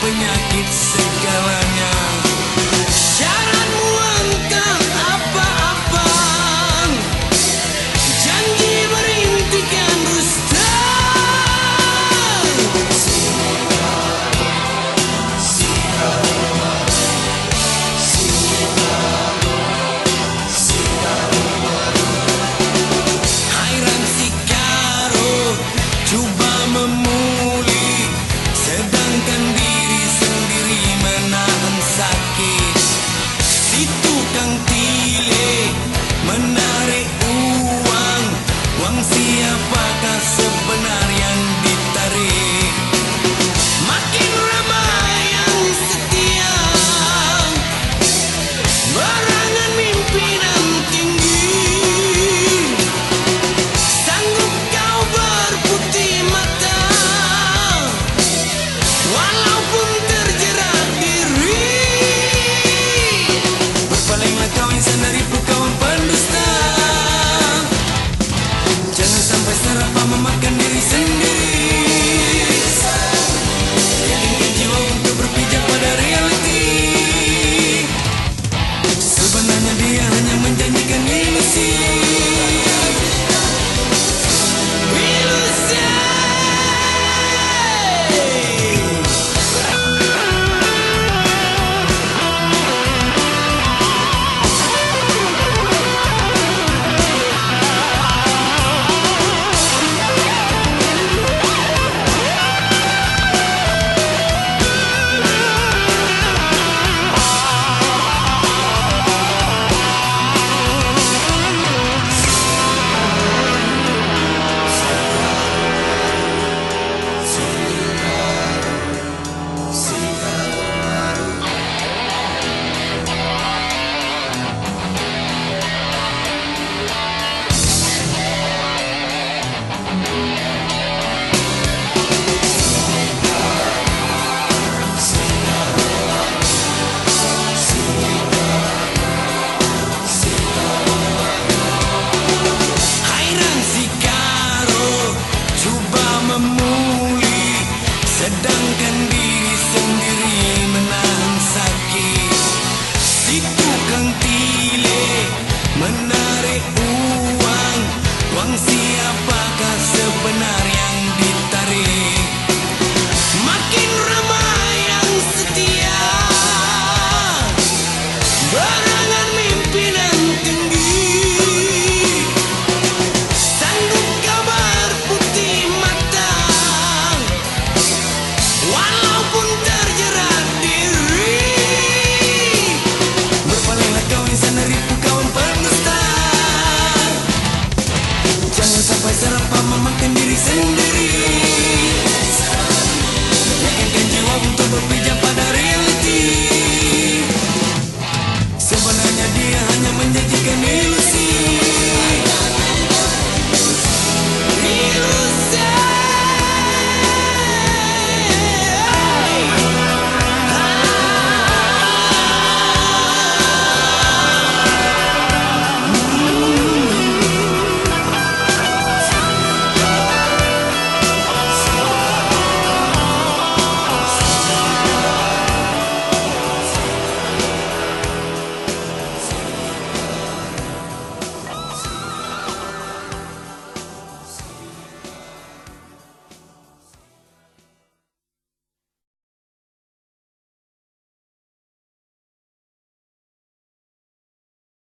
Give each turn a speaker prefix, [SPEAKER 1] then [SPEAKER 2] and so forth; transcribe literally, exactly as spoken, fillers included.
[SPEAKER 1] penyakit segalanya. Syaratmu entah apa-apa, janji berintikan dusta. Hairan si Karo cuba memulih, sedangkan diri sendiri menahan sakit. Si tukang tile menarik uang, uang siapakah sebenarnya yang ditarik? Makin ramai yang setia, barangan pimpinan tinggi. Sanggup kau berputih mata, walaupun terjerat diri. Berpalinglah kau insan dari kawan pendusta. Jangan sampai serapah memakan diri sendiri. Yakinkan jiwa untuk berpijak pada realiti. Sebenarnya dia hanya menjanjikan ilusi. Ilusi. Hairan si Karo cuba memulih, sedangkan diri sendiri menahan sakit. Si tukang tile menarik uang, uang siapakah sebenarnya yang ditarik? Makin ramai yang setia, barangan pimpinan tinggi. Sanggup kau berputih mata, walaupun